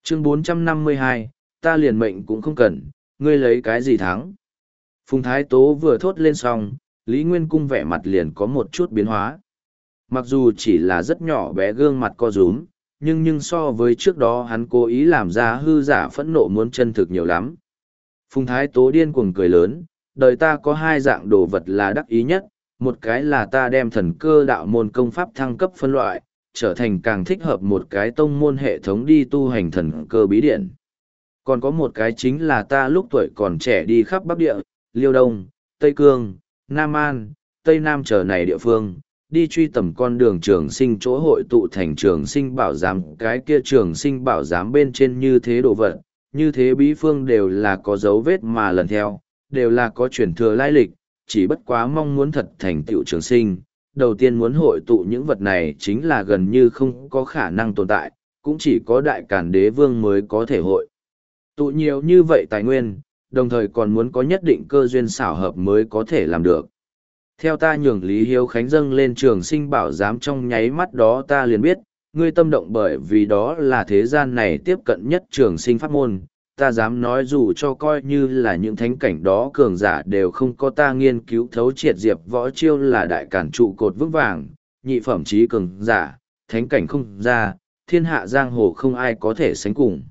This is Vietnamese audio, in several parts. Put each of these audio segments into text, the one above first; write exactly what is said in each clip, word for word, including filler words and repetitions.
Chương bốn trăm năm mươi hai, ta liền mệnh cũng không cần, ngươi lấy cái gì thắng. Phùng Thái Tố vừa thốt lên xong, Lý Nguyên Cung vẻ mặt liền có một chút biến hóa. Mặc dù chỉ là rất nhỏ bé gương mặt co rúm, nhưng nhưng so với trước đó hắn cố ý làm ra hư giả phẫn nộ muốn chân thực nhiều lắm. Phùng Thái Tố điên cuồng cười lớn, đời ta có hai dạng đồ vật là đắc ý nhất, một cái là ta đem thần cơ đạo môn công pháp thăng cấp phân loại, trở thành càng thích hợp một cái tông môn hệ thống đi tu hành thần cơ bí điển. Còn có một cái chính là ta lúc tuổi còn trẻ đi khắp Bắc Địa, Liêu Đông, Tây Cương, Nam An, Tây Nam trở này địa phương, đi truy tầm con đường trường sinh chỗ hội tụ thành trường sinh bảo giám, cái kia trường sinh bảo giám bên trên như thế đồ vật, như thế bí phương đều là có dấu vết mà lần theo, đều là có truyền thừa lai lịch, chỉ bất quá mong muốn thật thành tựu trường sinh. Đầu tiên muốn hội tụ những vật này chính là gần như không có khả năng tồn tại, cũng chỉ có đại càn đế vương mới có thể hội tụ nhiều như vậy tài nguyên, đồng thời còn muốn có nhất định cơ duyên xảo hợp mới có thể làm được. Theo ta nhường Lý Hiếu Khánh dâng lên trường sinh bảo giám trong nháy mắt đó ta liền biết, ngươi tâm động bởi vì đó là thế gian này tiếp cận nhất trường sinh pháp môn. Ta dám nói dù cho coi như là những thánh cảnh đó cường giả đều không có ta nghiên cứu thấu triệt diệp võ chiêu là đại cản trụ cột vững vàng, nhị phẩm trí cường giả, thánh cảnh không ra, thiên hạ giang hồ không ai có thể sánh cùng.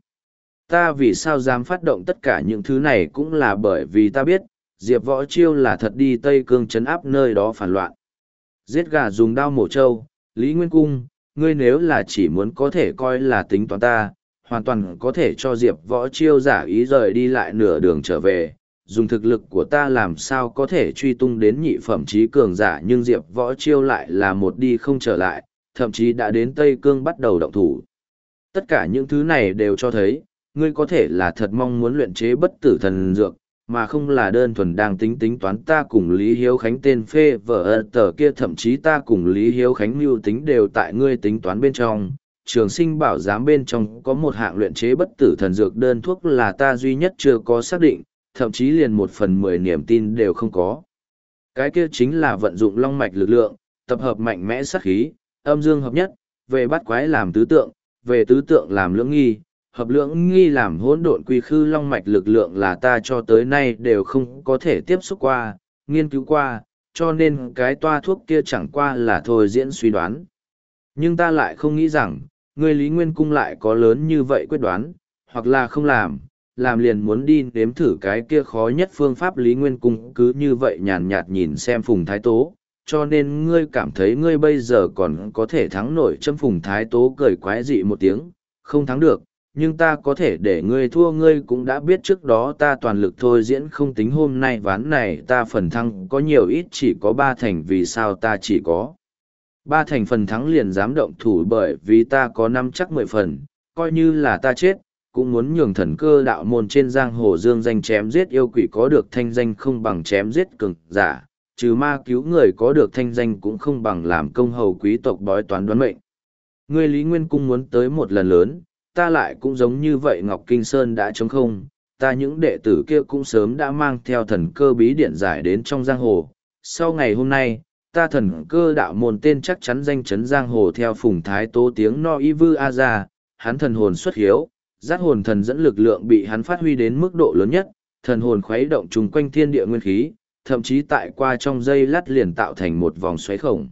Ta vì sao dám phát động tất cả những thứ này cũng là bởi vì ta biết, diệp võ chiêu là thật đi Tây Cương trấn áp nơi đó phản loạn. Giết gà dùng đao mổ trâu, Lý Nguyên Cung, ngươi nếu là chỉ muốn có thể coi là tính toán ta, hoàn toàn có thể cho diệp võ chiêu giả ý rời đi lại nửa đường trở về, dùng thực lực của ta làm sao có thể truy tung đến nhị phẩm trí cường giả, nhưng diệp võ chiêu lại là một đi không trở lại, thậm chí đã đến Tây Cương bắt đầu động thủ. Tất cả những thứ này đều cho thấy, ngươi có thể là thật mong muốn luyện chế bất tử thần dược, mà không là đơn thuần đang tính tính toán ta cùng Lý Hiếu Khánh tên phê vợ tờ kia, thậm chí ta cùng Lý Hiếu Khánh mưu tính đều tại ngươi tính toán bên trong. Trường sinh bảo giám bên trong có một hạng luyện chế bất tử thần dược đơn thuốc là ta duy nhất chưa có xác định, thậm chí liền một phần mười niềm tin đều không có. Cái kia chính là vận dụng long mạch lực lượng, tập hợp mạnh mẽ sát khí, âm dương hợp nhất, về bắt quái làm tứ tượng, về tứ tượng làm lưỡng nghi, hợp lưỡng nghi làm hỗn độn quy khư. Long mạch lực lượng là ta cho tới nay đều không có thể tiếp xúc qua, nghiên cứu qua, cho nên cái toa thuốc kia chẳng qua là thôi diễn suy đoán. Nhưng ta lại không nghĩ rằng, người Lý Nguyên Cung lại có lớn như vậy quyết đoán, hoặc là không làm, làm liền muốn đi nếm thử cái kia khó nhất phương pháp. Lý Nguyên Cung cứ như vậy nhàn nhạt nhìn xem Phùng Thái Tố, cho nên ngươi cảm thấy ngươi bây giờ còn có thể thắng nổi châm. Phùng Thái Tố cười quái dị một tiếng, không thắng được, nhưng ta có thể để ngươi thua. Ngươi cũng đã biết trước đó ta toàn lực thôi diễn, không tính hôm nay ván này ta phần thắng có nhiều ít chỉ có ba thành. Vì sao ta chỉ có ba thành phần thắng liền dám động thủ? Bởi vì ta có năm chắc mười phần, coi như là ta chết, cũng muốn nhường thần cơ đạo môn trên giang hồ dương danh chém giết yêu quỷ có được thanh danh không bằng chém giết cường giả, trừ ma cứu người có được thanh danh cũng không bằng làm công hầu quý tộc bói toán đoán mệnh. Ngươi Lý Nguyên Cung muốn tới một lần lớn, ta lại cũng giống như vậy. Ngọc Kinh Sơn đã trống không, ta những đệ tử kia cũng sớm đã mang theo thần cơ bí điện giải đến trong giang hồ. Sau ngày hôm nay, ta thần cơ đạo môn tên chắc chắn danh chấn giang hồ. Theo Phùng Thái Tố tiếng no y vư a ra, hắn thần hồn xuất hiếu, giác hồn thần dẫn lực lượng bị hắn phát huy đến mức độ lớn nhất, thần hồn khuấy động chung quanh thiên địa nguyên khí, thậm chí tại qua trong giây lát liền tạo thành một vòng xoáy khổng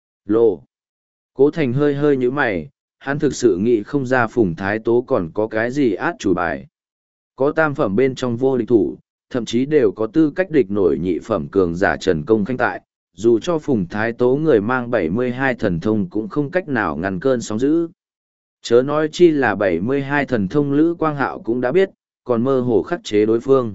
lồ. Cố Thành hơi hơi như mày, hắn thực sự nghĩ không ra Phùng Thái Tố còn có cái gì át chủ bài. Có tam phẩm bên trong vô địch thủ, thậm chí đều có tư cách địch nổi nhị phẩm cường giả Trần Công Khanh tại, dù cho Phùng Thái Tố người mang bảy mươi hai thần thông cũng không cách nào ngăn cơn sóng dữ. Chớ nói chi là bảy mươi hai thần thông Lữ Quang Hạo cũng đã biết, còn mơ hồ khắc chế đối phương.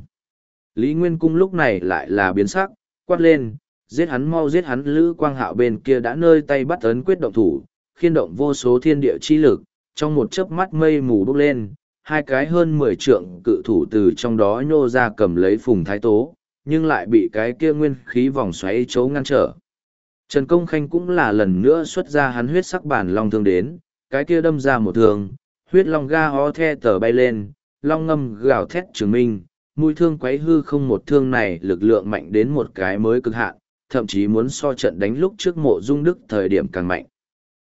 Lý Nguyên Cung lúc này lại là biến sắc, quát lên, giết hắn mau giết hắn. Lữ Quang Hạo bên kia đã nơi tay bắt ấn quyết động thủ, khiên động vô số thiên địa chi lực, trong một chớp mắt mây mù bốc lên, hai cái hơn mười trượng cự thủ từ trong đó nhô ra cầm lấy Phùng Thái Tố, nhưng lại bị cái kia nguyên khí vòng xoáy chấu ngăn trở. Trần Công Khanh cũng là lần nữa xuất ra hắn huyết sắc bản long thương đến, cái kia đâm ra một thương, huyết long ga ho the tờ bay lên, long ngâm gào thét chứng minh, mũi thương quấy hư không. Một thương này lực lượng mạnh đến một cái mới cực hạn, thậm chí muốn so trận đánh lúc trước Mộ Dung Đức thời điểm càng mạnh.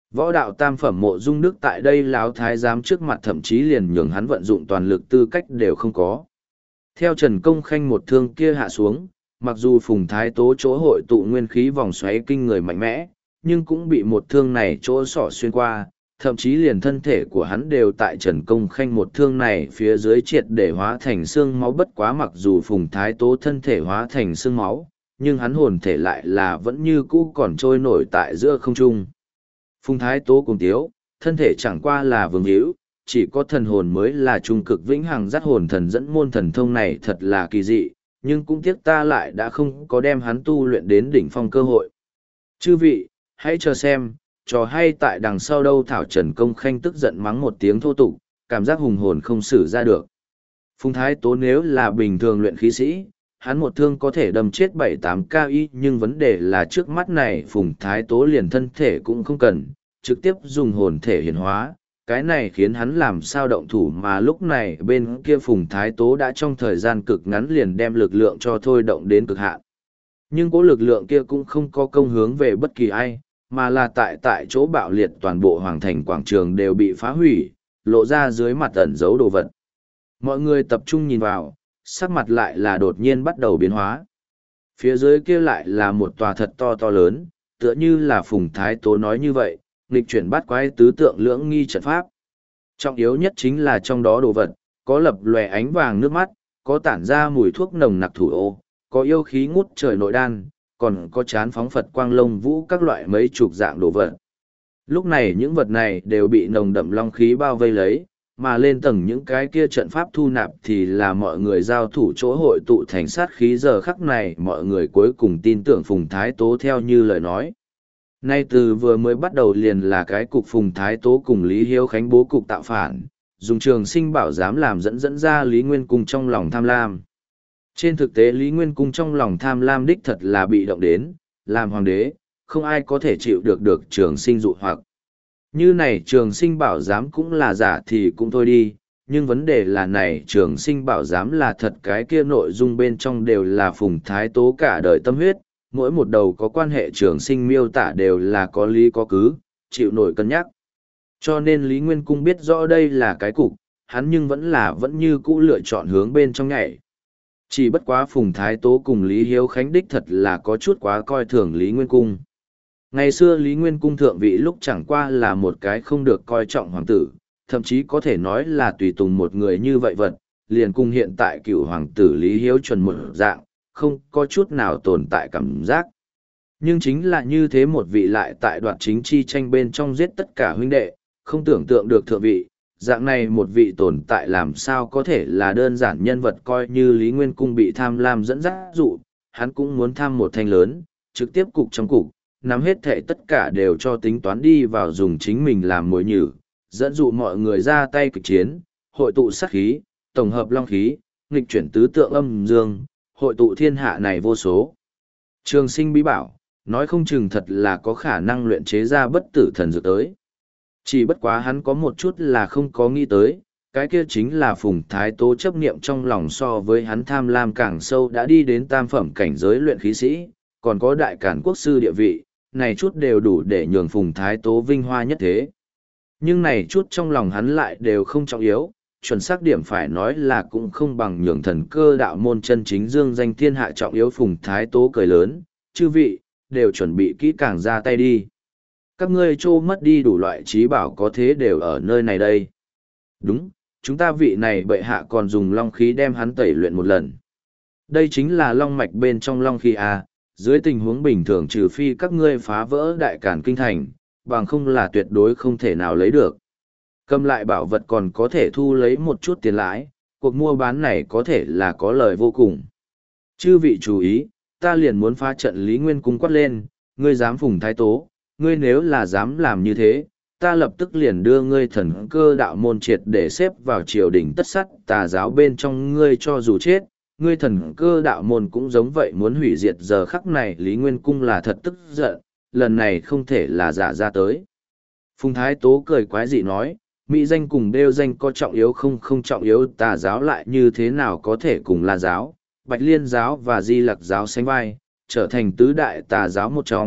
Võ đạo tam phẩm Mộ Dung Đức tại đây Lão thái giám trước mặt thậm chí liền nhường hắn vận dụng toàn lực tư cách đều không có. Theo Trần Công Khanh một thương kia hạ xuống, mặc dù Phùng Thái Tố chỗ hội tụ nguyên khí vòng xoáy kinh người mạnh mẽ, nhưng cũng bị một thương này chỗ sỏ xuyên qua, thậm chí liền thân thể của hắn đều tại Trần Công Khanh một thương này phía dưới triệt để hóa thành xương máu. Bất quá mặc dù Phùng Thái Tố thân thể hóa thành xương máu, nhưng hắn hồn thể lại là vẫn như cũ còn trôi nổi tại giữa không trung. Phùng Thái Tố cùng tiếu, thân thể chẳng qua là vương hữu, chỉ có thần hồn mới là trung cực vĩnh hằng dắt hồn thần dẫn môn thần thông này thật là kỳ dị, nhưng cũng tiếc ta lại đã không có đem hắn tu luyện đến đỉnh phong cơ hội. Chư vị, hãy chờ xem, trò hay tại đằng sau đâu. Thảo Trần Công Khanh tức giận mắng một tiếng thô tục, cảm giác hùng hồn không xử ra được. Phùng Thái Tố nếu là bình thường luyện khí sĩ, hắn một thương có thể đâm chết bảy tám ca y, nhưng vấn đề là trước mắt này Phùng Thái Tố liền thân thể cũng không cần, trực tiếp dùng hồn thể hiển hóa, cái này khiến hắn làm sao động thủ. Mà lúc này bên kia Phùng Thái Tố đã trong thời gian cực ngắn liền đem lực lượng cho thôi động đến cực hạn. Nhưng cố lực lượng kia cũng không có công hướng về bất kỳ ai, mà là tại tại chỗ bạo liệt, toàn bộ hoàng thành quảng trường đều bị phá hủy, lộ ra dưới mặt ẩn giấu đồ vật. Mọi người tập trung nhìn vào, sắc mặt lại là đột nhiên bắt đầu biến hóa. Phía dưới kia lại là một tòa thật to to lớn, tựa như là Phùng Thái Tố nói như vậy, nghịch chuyển bắt quái tứ tượng lưỡng nghi trận pháp. Trọng yếu nhất chính là trong đó đồ vật, có lập lòe ánh vàng nước mắt, có tản ra mùi thuốc nồng nặc thủ ô, có yêu khí ngút trời nội đan, còn có chán phóng Phật quang lông vũ các loại mấy chục dạng đồ vật. Lúc này những vật này đều bị nồng đậm long khí bao vây lấy, mà lên tầng những cái kia trận pháp thu nạp thì là mọi người giao thủ chỗ hội tụ thành sát khí. Giờ khắc này mọi người cuối cùng tin tưởng Phùng Thái Tố theo như lời nói. Nay từ vừa mới bắt đầu liền là cái cục Phùng Thái Tố cùng Lý Hiếu Khánh bố cục tạo phản, dùng Trường Sinh Bảo Giám làm dẫn dẫn ra Lý Nguyên Cung trong lòng tham lam. Trên thực tế Lý Nguyên Cung trong lòng tham lam đích thật là bị động đến, làm hoàng đế, không ai có thể chịu được được Trường Sinh dụ hoặc. Như này Trường Sinh Bảo Giám cũng là giả thì cũng thôi đi, nhưng vấn đề là này Trường Sinh Bảo Giám là thật, cái kia nội dung bên trong đều là Phùng Thái Tố cả đời tâm huyết, mỗi một đầu có quan hệ Trường Sinh miêu tả đều là có lý có cứ, chịu nổi cân nhắc. Cho nên Lý Nguyên Cung biết rõ đây là cái cục, hắn nhưng vẫn là vẫn như cũ lựa chọn hướng bên trong nhảy. Chỉ bất quá Phùng Thái Tố cùng Lý Hiếu Khánh đích thật là có chút quá coi thường Lý Nguyên Cung. Ngày xưa Lý Nguyên Cung thượng vị lúc chẳng qua là một cái không được coi trọng hoàng tử, thậm chí có thể nói là tùy tùng một người như vậy vật, liền cùng hiện tại cựu hoàng tử Lý Hiếu chuẩn một dạng, không có chút nào tồn tại cảm giác. Nhưng chính là như thế một vị lại tại đoạt chính chi tranh bên trong giết tất cả huynh đệ, không tưởng tượng được thượng vị, dạng này một vị tồn tại làm sao có thể là đơn giản nhân vật. Coi như Lý Nguyên Cung bị tham lam dẫn dắt dụ, hắn cũng muốn tham một thanh lớn, trực tiếp cục trong cục, nắm hết thệ tất cả đều cho tính toán đi vào, dùng chính mình làm mồi nhử, dẫn dụ mọi người ra tay kịch chiến, hội tụ sát khí, tổng hợp long khí, nghịch chuyển tứ tượng âm dương, hội tụ thiên hạ này vô số. Trường Sinh bí bảo, nói không chừng thật là có khả năng luyện chế ra bất tử thần dược tới. Chỉ bất quá hắn có một chút là không có nghĩ tới, cái kia chính là Phùng Thái Tố chấp niệm trong lòng so với hắn tham lam càng sâu, đã đi đến tam phẩm cảnh giới luyện khí sĩ, còn có đại cản quốc sư địa vị, này chút đều đủ để nhường Phùng Thái Tố vinh hoa nhất thế. Nhưng này chút trong lòng hắn lại đều không trọng yếu, chuẩn xác điểm phải nói là cũng không bằng nhường thần cơ đạo môn chân chính dương danh thiên hạ trọng yếu. Phùng Thái Tố cười lớn, chư vị, đều chuẩn bị kỹ càng ra tay đi. Các ngươi trô mất đi đủ loại trí bảo có thế đều ở nơi này đây. Đúng, chúng ta vị này bệ hạ còn dùng long khí đem hắn tẩy luyện một lần. Đây chính là long mạch bên trong long khí A, dưới tình huống bình thường trừ phi các ngươi phá vỡ đại cản kinh thành, bằng không là tuyệt đối không thể nào lấy được. Cầm lại bảo vật còn có thể thu lấy một chút tiền lãi, cuộc mua bán này có thể là có lời vô cùng. Chư vị chú ý, ta liền muốn phá trận. Lý Nguyên Cung quát lên, ngươi dám Phùng Thái Tố, ngươi nếu là dám làm như thế, ta lập tức liền đưa ngươi thần cơ đạo môn triệt để xếp vào triều đình tất sắt tà giáo bên trong. Ngươi cho dù chết, ngươi thần cơ đạo môn cũng giống vậy muốn hủy diệt. Giờ khắc này Lý Nguyên Cung là thật tức giận, lần này không thể là giả ra tới. Phùng Thái Tố cười quái dị nói, mỹ danh cùng đeo danh có trọng yếu không? Không trọng yếu. Tà giáo lại như thế nào có thể cùng La giáo, Bạch Liên giáo và Di Lặc giáo sánh vai, trở thành tứ đại tà giáo một trong,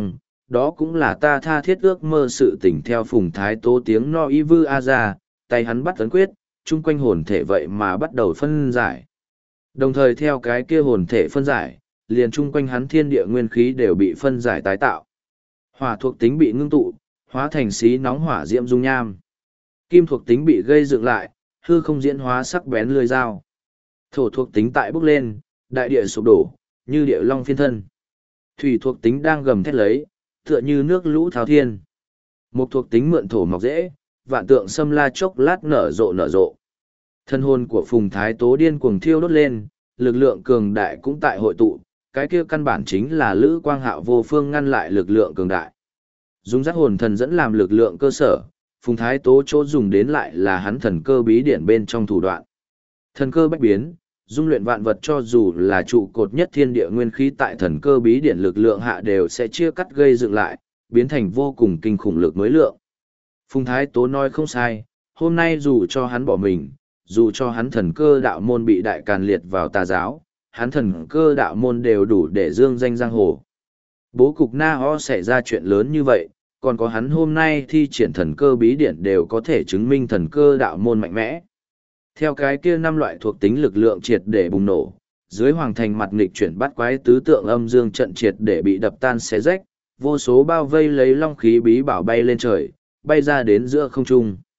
đó cũng là ta tha thiết ước mơ sự tỉnh theo Phùng Thái Tố tiếng no y vư a ra, tay hắn bắt ấn quyết, chung quanh hồn thể vậy mà bắt đầu phân giải. Đồng thời theo cái kia hồn thể phân giải, liền chung quanh hắn thiên địa nguyên khí đều bị phân giải tái tạo. Hỏa thuộc tính bị ngưng tụ, hóa thành xí nóng hỏa diễm dung nham. Kim thuộc tính bị gây dựng lại, hư không diễn hóa sắc bén lưỡi dao. Thổ thuộc tính tại bốc lên, đại địa sụp đổ, như địa long phiên thân. Thủy thuộc tính đang gầm thét lấy, tựa như nước lũ thao thiên. Mục thuộc tính mượn thổ mọc dễ, vạn tượng xâm la chốc lát nở rộ nở rộ. Thân hồn của Phùng Thái Tố điên cuồng thiêu đốt lên, lực lượng cường đại cũng tại hội tụ, cái kia căn bản chính là Lữ Quang Hạo vô phương ngăn lại lực lượng cường đại. Dùng dắt hồn thần dẫn làm lực lượng cơ sở, Phùng Thái Tố chỗ dùng đến lại là hắn thần cơ bí điển bên trong thủ đoạn. Thần cơ bách biến, dung luyện vạn vật cho dù là trụ cột nhất thiên địa nguyên khí tại thần cơ bí điển lực lượng hạ đều sẽ chia cắt gây dựng lại, biến thành vô cùng kinh khủng lực mới lượng. Phùng Thái Tố nói không sai, hôm nay dù cho hắn bỏ mình, dù cho hắn thần cơ đạo môn bị đại càn liệt vào tà giáo, hắn thần cơ đạo môn đều đủ để dương danh giang hồ. Bố cục Na Ho xảy ra chuyện lớn như vậy, còn có hắn hôm nay thi triển thần cơ bí điển đều có thể chứng minh thần cơ đạo môn mạnh mẽ. Theo cái kia năm loại thuộc tính lực lượng triệt để bùng nổ, dưới hoàng thành mặt nghịch chuyển bắt quái tứ tượng âm dương trận triệt để bị đập tan xé rách, vô số bao vây lấy long khí bí bảo bay lên trời, bay ra đến giữa không trung.